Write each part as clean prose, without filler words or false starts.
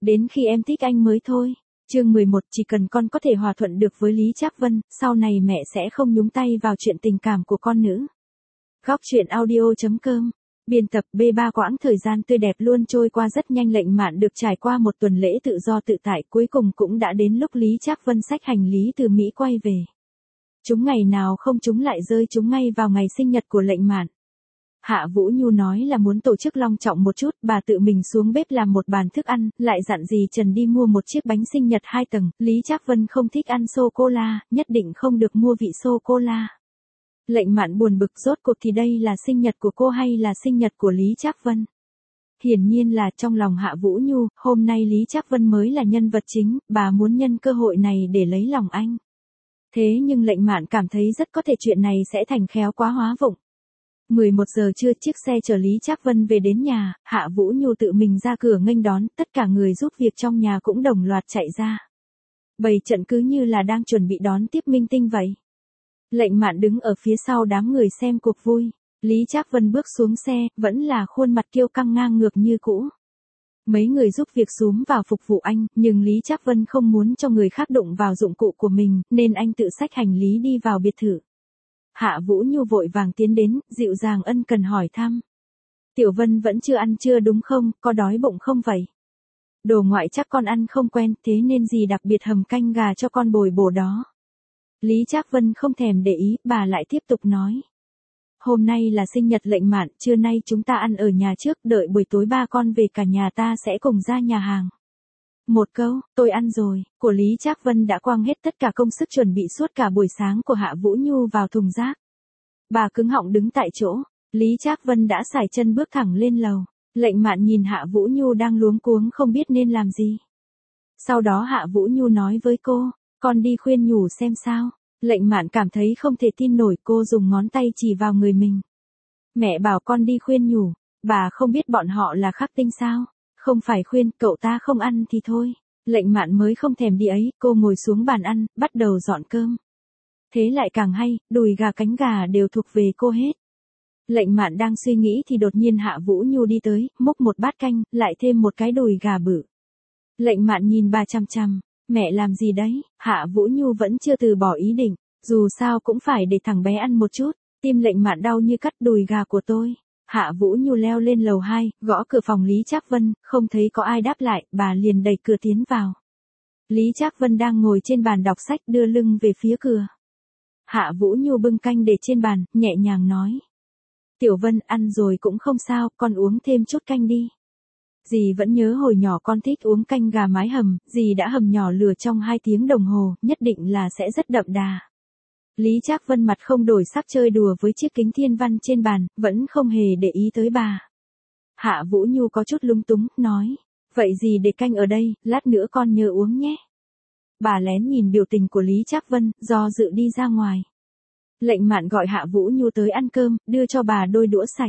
Đến khi em thích anh mới thôi. Chương 11, chỉ cần con có thể hòa thuận được với Lý Trác Vân, sau này mẹ sẽ không nhúng tay vào chuyện tình cảm của con nữa. Góc truyện audio.com. Biên tập B3. Quãng thời gian tươi đẹp luôn trôi qua rất nhanh. Lệnh Mạn được trải qua một tuần lễ tự do tự tại, cuối cùng cũng đã đến lúc Lý Trác Vân xách hành lý từ Mỹ quay về. Chúng ngày nào không chúng lại rơi chúng ngay vào ngày sinh nhật của Lệnh Mạn. Hạ Vũ Nhu nói là muốn tổ chức long trọng một chút, bà tự mình xuống bếp làm một bàn thức ăn, lại dặn dì Trần đi mua một chiếc bánh sinh nhật 2 tầng. Lý Trác Vân không thích ăn sô-cô-la, nhất định không được mua vị sô-cô-la. Lệnh Mạn buồn bực, rốt cuộc thì đây là sinh nhật của cô hay là sinh nhật của Lý Trác Vân? Hiển nhiên là trong lòng Hạ Vũ Nhu, hôm nay Lý Trác Vân mới là nhân vật chính, bà muốn nhân cơ hội này để lấy lòng anh. Thế nhưng Lệnh Mạn cảm thấy rất có thể chuyện này sẽ thành khéo quá hóa vụng. 11 giờ trưa, chiếc xe chở Lý Trác Vân về đến nhà, Hạ Vũ Nhu tự mình ra cửa nghênh đón, tất cả người giúp việc trong nhà cũng đồng loạt chạy ra. Bày trận cứ như là đang chuẩn bị đón tiếp minh tinh vậy. Lệnh Mạn đứng ở phía sau đám người xem cuộc vui. Lý Trác Vân bước xuống xe, vẫn là khuôn mặt kiêu căng ngang ngược như cũ. Mấy người giúp việc xúm vào phục vụ anh, nhưng Lý Trác Vân không muốn cho người khác đụng vào dụng cụ của mình, nên anh tự xách hành lý đi vào biệt thự. Hạ Vũ Nhu vội vàng tiến đến, dịu dàng ân cần hỏi thăm. Tiểu Vân vẫn chưa ăn trưa đúng không, có đói bụng không vậy? Đồ ngoại chắc con ăn không quen, thế nên dì đặc biệt hầm canh gà cho con bồi bổ đó. Lý Trác Vân không thèm để ý, bà lại tiếp tục nói. Hôm nay là sinh nhật Lệnh Mạn, trưa nay chúng ta ăn ở nhà trước, đợi buổi tối ba con về cả nhà ta sẽ cùng ra nhà hàng. Một câu, tôi ăn rồi, của Lý Trác Vân đã quăng hết tất cả công sức chuẩn bị suốt cả buổi sáng của Hạ Vũ Nhu vào thùng rác. Bà cứng họng đứng tại chỗ, Lý Trác Vân đã sải chân bước thẳng lên lầu. Lệnh Mạn nhìn Hạ Vũ Nhu đang luống cuống không biết nên làm gì. Sau đó Hạ Vũ Nhu nói với cô, con đi khuyên nhủ xem sao. Lệnh Mạn cảm thấy không thể tin nổi, cô dùng ngón tay chỉ vào người mình. Mẹ bảo con đi khuyên nhủ, bà không biết bọn họ là khắc tinh sao? Không phải khuyên, cậu ta không ăn thì thôi. Lệnh Mạn mới không thèm đi ấy, cô ngồi xuống bàn ăn, bắt đầu dọn cơm. Thế lại càng hay, đùi gà cánh gà đều thuộc về cô hết. Lệnh Mạn đang suy nghĩ thì đột nhiên Hạ Vũ Nhu đi tới, múc một bát canh, lại thêm một cái đùi gà bự. Lệnh Mạn nhìn bà chằm chằm, mẹ làm gì đấy? Hạ Vũ Nhu vẫn chưa từ bỏ ý định, dù sao cũng phải để thằng bé ăn một chút. Tim Lệnh Mạn đau như cắt, đùi gà của tôi. Hạ Vũ Nhu leo lên lầu 2, gõ cửa phòng Lý Trác Vân, không thấy có ai đáp lại, bà liền đẩy cửa tiến vào. Lý Trác Vân đang ngồi trên bàn đọc sách đưa lưng về phía cửa. Hạ Vũ Nhu bưng canh để trên bàn, nhẹ nhàng nói. Tiểu Vân ăn rồi cũng không sao, con uống thêm chút canh đi. Dì vẫn nhớ hồi nhỏ con thích uống canh gà mái hầm, dì đã hầm nhỏ lửa trong 2 tiếng đồng hồ, nhất định là sẽ rất đậm đà. Lý Trác Vân mặt không đổi sắc chơi đùa với chiếc kính thiên văn trên bàn, vẫn không hề để ý tới bà. Hạ Vũ Nhu có chút lúng túng, nói, vậy dì để canh ở đây, lát nữa con nhớ uống nhé. Bà lén nhìn biểu tình của Lý Trác Vân, do dự đi ra ngoài. Lệnh Mạn gọi Hạ Vũ Nhu tới ăn cơm, đưa cho bà đôi đũa sạch.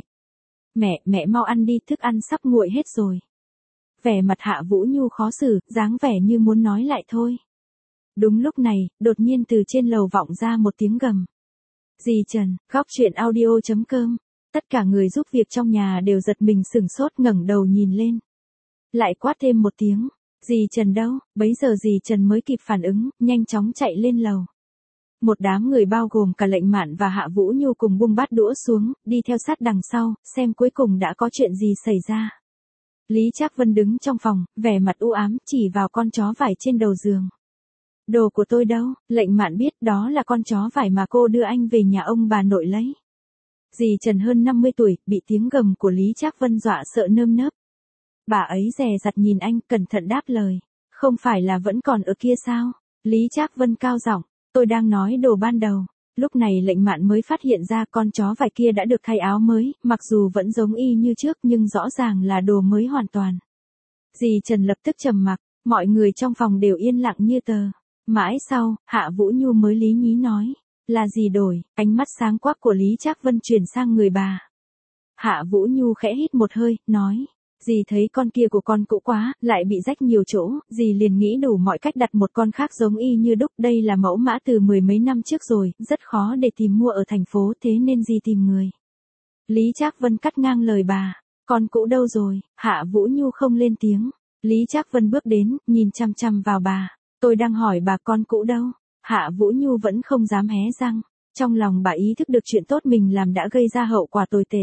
Mẹ mau ăn đi, thức ăn sắp nguội hết rồi. Vẻ mặt Hạ Vũ Nhu khó xử, dáng vẻ như muốn nói lại thôi. Đúng lúc này, đột nhiên từ trên lầu vọng ra một tiếng gầm. Dì Trần, góc truyện audio.com. Tất cả người giúp việc trong nhà đều giật mình sửng sốt, ngẩng đầu nhìn lên. Lại quát thêm một tiếng. Dì Trần đâu? Bấy giờ dì Trần mới kịp phản ứng, nhanh chóng chạy lên lầu. Một đám người bao gồm cả Lệnh Mạn và Hạ Vũ Nhu cùng buông bát đũa xuống, đi theo sát đằng sau, xem cuối cùng đã có chuyện gì xảy ra. Lý Trác Vân đứng trong phòng, vẻ mặt u ám, chỉ vào con chó vải trên đầu giường. Đồ của tôi đâu? Lệnh Mạn biết đó là con chó vải mà cô đưa anh về nhà ông bà nội lấy. Dì Trần hơn 50 tuổi, bị tiếng gầm của Lý Trác Vân dọa sợ nơm nớp. Bà ấy dè dặt nhìn anh, cẩn thận đáp lời. Không phải là vẫn còn ở kia sao? Lý Trác Vân cao giọng, tôi đang nói đồ ban đầu. Lúc này Lệnh Mạn mới phát hiện ra con chó vải kia đã được thay áo mới, mặc dù vẫn giống y như trước nhưng rõ ràng là đồ mới hoàn toàn. Dì Trần lập tức trầm mặc, mọi người trong phòng đều yên lặng như tờ. Mãi sau, Hạ Vũ Nhu mới lý nhí nói, là gì đổi? Ánh mắt sáng quắc của Lý Trác Vân chuyển sang người bà. Hạ Vũ Nhu khẽ hít một hơi, nói, dì thấy con kia của con cũ quá, lại bị rách nhiều chỗ, dì liền nghĩ đủ mọi cách đặt một con khác giống y như đúc. Đây là mẫu mã từ 10 mấy năm trước rồi, rất khó để tìm mua ở thành phố, thế nên dì tìm người. Lý Trác Vân cắt ngang lời bà, con cũ đâu rồi? Hạ Vũ Nhu không lên tiếng. Lý Trác Vân bước đến, nhìn chăm chăm vào bà. Tôi đang hỏi bà con cũ đâu. Hạ Vũ Nhu vẫn không dám hé răng. Trong lòng bà ý thức được chuyện tốt mình làm đã gây ra hậu quả tồi tệ.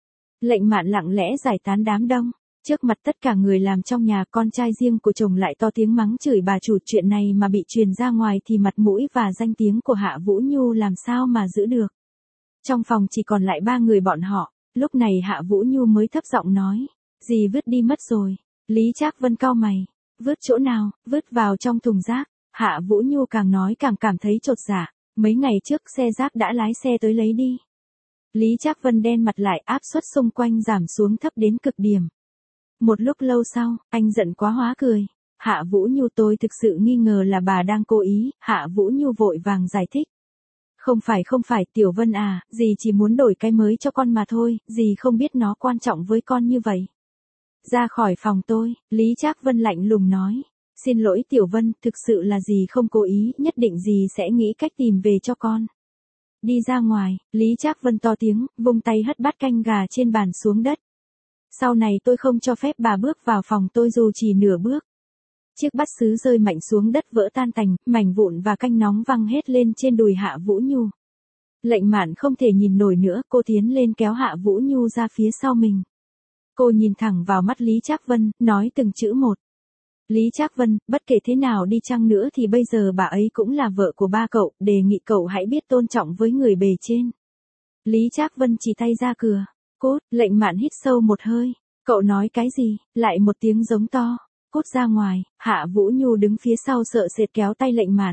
Lệnh Mạn lặng lẽ giải tán đám đông. Trước mặt tất cả người làm trong nhà, con trai riêng của chồng lại to tiếng mắng chửi bà chủ. Chuyện này mà bị truyền ra ngoài thì mặt mũi và danh tiếng của Hạ Vũ Nhu làm sao mà giữ được. Trong phòng chỉ còn lại 3 người bọn họ. Lúc này Hạ Vũ Nhu mới thấp giọng nói. Dì vứt đi mất rồi. Lý Trác Vân cau mày. Vứt chỗ nào? Vứt vào trong thùng rác. Hạ Vũ Nhu càng nói càng cảm thấy chột dạ. Mấy ngày trước xe rác đã lái xe tới lấy đi. Lý Trác Vân đen mặt lại, áp suất xung quanh giảm xuống thấp đến cực điểm. Một lúc lâu sau, anh giận quá hóa cười. Hạ Vũ Nhu, tôi thực sự nghi ngờ là bà đang cố ý. Hạ Vũ Nhu vội vàng giải thích. Không phải Tiểu Vân à, dì chỉ muốn đổi cái mới cho con mà thôi, dì không biết nó quan trọng với con như vậy. Ra khỏi phòng tôi, Lý Trác Vân lạnh lùng nói. Xin lỗi Tiểu Vân, thực sự là dì không cố ý, nhất định dì sẽ nghĩ cách tìm về cho con. Đi ra ngoài, Lý Trác Vân to tiếng, vung tay hất bát canh gà trên bàn xuống đất. Sau này tôi không cho phép bà bước vào phòng tôi dù chỉ nửa bước. Chiếc bát sứ rơi mạnh xuống đất vỡ tan tành, mảnh vụn và canh nóng văng hết lên trên đùi Hạ Vũ Nhu. Lệnh Mạn không thể nhìn nổi nữa, cô tiến lên kéo Hạ Vũ Nhu ra phía sau mình. Cô nhìn thẳng vào mắt Lý Trác Vân, nói từng chữ một. Lý Trác Vân, bất kể thế nào đi chăng nữa thì bây giờ bà ấy cũng là vợ của ba cậu, đề nghị cậu hãy biết tôn trọng với người bề trên. Lý Trác Vân chỉ tay ra cửa. Cút, Lệnh Mạn hít sâu một hơi. Cậu nói cái gì? Lại một tiếng giống to. Cút ra ngoài. Hạ Vũ Nhu đứng phía sau sợ sệt kéo tay Lệnh Mạn.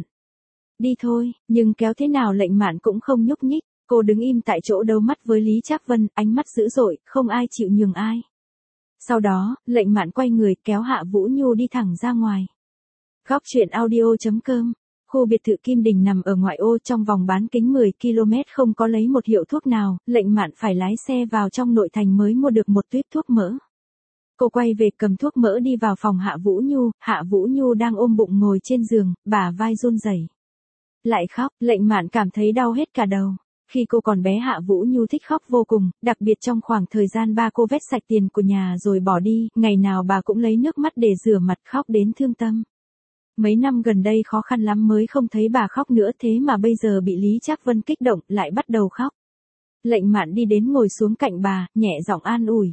Đi thôi, nhưng kéo thế nào Lệnh Mạn cũng không nhúc nhích. Cô đứng im tại chỗ đấu mắt với Lý Trác Vân, ánh mắt dữ dội, không ai chịu nhường ai. Sau đó, Lệnh Mạn quay người kéo Hạ Vũ Nhu đi thẳng ra ngoài. Góc truyện audio.com. Khu biệt thự Kim Đình nằm ở ngoại ô trong vòng bán kính 10 km, không có lấy một hiệu thuốc nào, Lệnh Mạn phải lái xe vào trong nội thành mới mua được một tuyếp thuốc mỡ. Cô quay về cầm thuốc mỡ đi vào phòng Hạ Vũ Nhu. Hạ Vũ Nhu đang ôm bụng ngồi trên giường, bả vai run rẩy. Lại khóc, Lệnh Mạn cảm thấy đau hết cả đầu. Khi cô còn bé Hạ Vũ Nhu thích khóc vô cùng, đặc biệt trong khoảng thời gian ba cô vét sạch tiền của nhà rồi bỏ đi, ngày nào bà cũng lấy nước mắt để rửa mặt, khóc đến thương tâm. Mấy năm gần đây khó khăn lắm mới không thấy bà khóc nữa, thế mà bây giờ bị Lý Trác Vân kích động, lại bắt đầu khóc. Lệnh Mạn đi đến ngồi xuống cạnh bà, nhẹ giọng an ủi.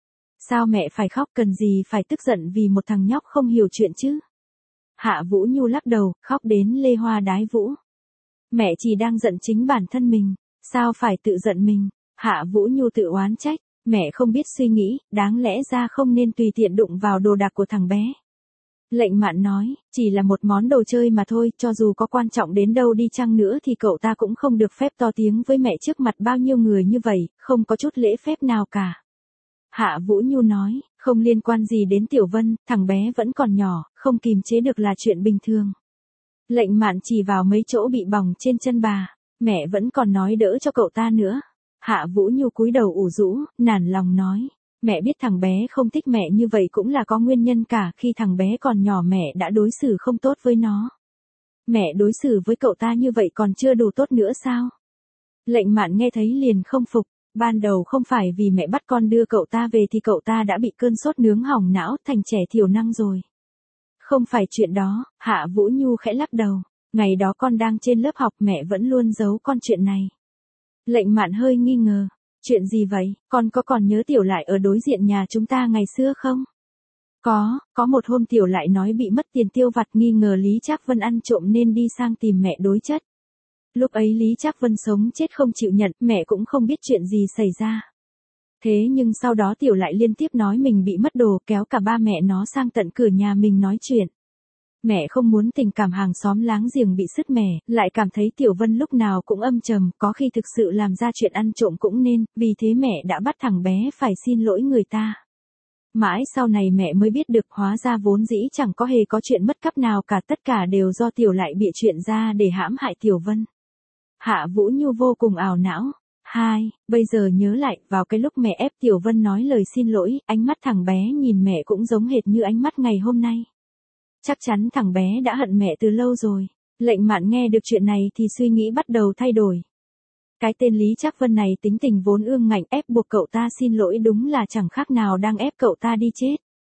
Sao mẹ phải khóc, cần gì phải tức giận vì một thằng nhóc không hiểu chuyện chứ? Hạ Vũ Nhu lắc đầu, khóc đến lê hoa đái vũ. Mẹ chỉ đang giận chính bản thân mình, sao phải tự giận mình? Hạ Vũ Nhu tự oán trách, mẹ không biết suy nghĩ, đáng lẽ ra không nên tùy tiện đụng vào đồ đạc của thằng bé. Lệnh Mạn nói, chỉ là một món đồ chơi mà thôi, cho dù có quan trọng đến đâu đi chăng nữa thì cậu ta cũng không được phép to tiếng với mẹ trước mặt bao nhiêu người như vậy, không có chút lễ phép nào cả. Hạ Vũ Nhu nói, không liên quan gì đến Tiểu Vân, thằng bé vẫn còn nhỏ, không kìm chế được là chuyện bình thường. Lệnh Mạn chỉ vào mấy chỗ bị bỏng trên chân bà, mẹ vẫn còn nói đỡ cho cậu ta nữa. Hạ Vũ Nhu cúi đầu ủ rũ, nản lòng nói, mẹ biết thằng bé không thích mẹ như vậy cũng là có nguyên nhân cả, khi thằng bé còn nhỏ mẹ đã đối xử không tốt với nó. Mẹ đối xử với cậu ta như vậy còn chưa đủ tốt nữa sao? Lệnh Mạn nghe thấy liền không phục, ban đầu không phải vì mẹ bắt con đưa cậu ta về thì cậu ta đã bị cơn sốt nướng hỏng não, thành trẻ thiểu năng rồi. Không phải chuyện đó, Hạ Vũ Nhu khẽ lắc đầu, ngày đó con đang trên lớp học mẹ vẫn luôn giấu con chuyện này. Lệnh Mạn hơi nghi ngờ, chuyện gì vậy, con có còn nhớ Tiểu Lại ở đối diện nhà chúng ta ngày xưa không? Có một hôm Tiểu Lại nói bị mất tiền tiêu vặt, nghi ngờ Lý Trác Vân ăn trộm nên đi sang tìm mẹ đối chất. Lúc ấy Lý Trác Vân sống chết không chịu nhận, mẹ cũng không biết chuyện gì xảy ra. Thế nhưng sau đó Tiểu Lại liên tiếp nói mình bị mất đồ, kéo cả ba mẹ nó sang tận cửa nhà mình nói chuyện. Mẹ không muốn tình cảm hàng xóm láng giềng bị sứt mẻ, lại cảm thấy Tiểu Vân lúc nào cũng âm trầm, có khi thực sự làm ra chuyện ăn trộm cũng nên, vì thế mẹ đã bắt thằng bé phải xin lỗi người ta. Mãi sau này mẹ mới biết được hóa ra vốn dĩ chẳng có hề có chuyện mất cắp nào cả, tất cả đều do Tiểu Lại bịa chuyện ra để hãm hại Tiểu Vân. Hạ Vũ Nhu vô cùng ảo não. Bây giờ nhớ lại, vào cái lúc mẹ ép Tiểu Vân nói lời xin lỗi, ánh mắt thằng bé nhìn mẹ cũng giống hệt như ánh mắt ngày hôm nay. Chắc chắn thằng bé đã hận mẹ từ lâu rồi. Lệnh Mạn nghe được chuyện này thì suy nghĩ bắt đầu thay đổi. Cái tên Lý Trác Vân này tính tình vốn ương ngạnh, ép buộc cậu ta xin lỗi đúng là chẳng khác nào đang ép cậu ta đi chết.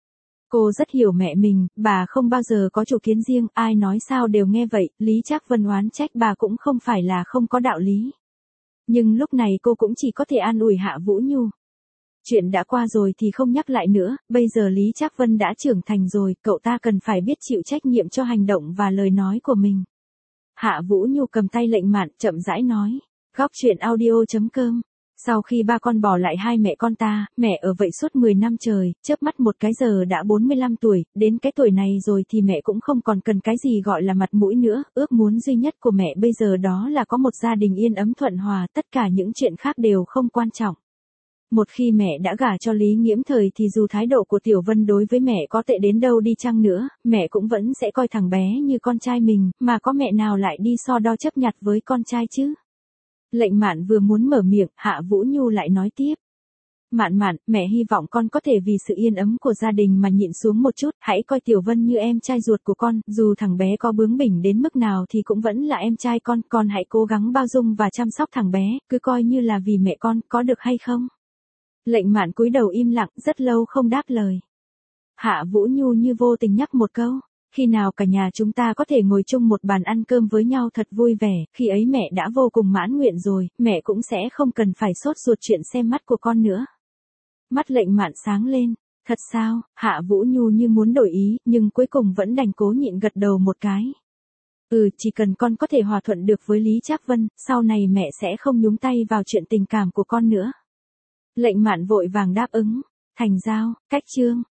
Cô rất hiểu mẹ mình, bà không bao giờ có chủ kiến riêng, ai nói sao đều nghe vậy, Lý Trác Vân oán trách bà cũng không phải là không có đạo lý. Nhưng lúc này cô cũng chỉ có thể an ủi Hạ Vũ Nhu. Chuyện đã qua rồi thì không nhắc lại nữa, bây giờ Lý Trác Vân đã trưởng thành rồi, cậu ta cần phải biết chịu trách nhiệm cho hành động và lời nói của mình. Hạ Vũ Nhu cầm tay Lệnh Mạn chậm rãi nói. Góc truyện audio.com. Sau khi ba con bỏ lại hai mẹ con ta, mẹ ở vậy suốt 10 năm trời, chớp mắt một cái giờ đã 45 tuổi, đến cái tuổi này rồi thì mẹ cũng không còn cần cái gì gọi là mặt mũi nữa, ước muốn duy nhất của mẹ bây giờ đó là có một gia đình yên ấm thuận hòa, tất cả những chuyện khác đều không quan trọng. Một khi mẹ đã gả cho Lý Nghiễm Thời thì dù thái độ của Tiểu Vân đối với mẹ có tệ đến đâu đi chăng nữa, mẹ cũng vẫn sẽ coi thằng bé như con trai mình, mà có mẹ nào lại đi so đo chấp nhặt với con trai chứ? Lệnh Mạn vừa muốn mở miệng, Hạ Vũ Nhu lại nói tiếp. Mạn Mạn, mẹ hy vọng con có thể vì sự yên ấm của gia đình mà nhịn xuống một chút, hãy coi Tiểu Vân như em trai ruột của con, dù thằng bé có bướng bỉnh đến mức nào thì cũng vẫn là em trai con hãy cố gắng bao dung và chăm sóc thằng bé, cứ coi như là vì mẹ con, có được hay không? Lệnh Mạn cúi đầu im lặng, rất lâu không đáp lời. Hạ Vũ Nhu như vô tình nhắc một câu. Khi nào cả nhà chúng ta có thể ngồi chung một bàn ăn cơm với nhau thật vui vẻ, khi ấy mẹ đã vô cùng mãn nguyện rồi, mẹ cũng sẽ không cần phải sốt ruột chuyện xem mắt của con nữa. Mắt Lệnh Mạn sáng lên, thật sao? Hạ Vũ Nhu như muốn đổi ý, nhưng cuối cùng vẫn đành cố nhịn gật đầu một cái. Chỉ cần con có thể hòa thuận được với Lý Trác Vân, sau này mẹ sẽ không nhúng tay vào chuyện tình cảm của con nữa. Lệnh Mạn vội vàng đáp ứng, thành giao, cách chương.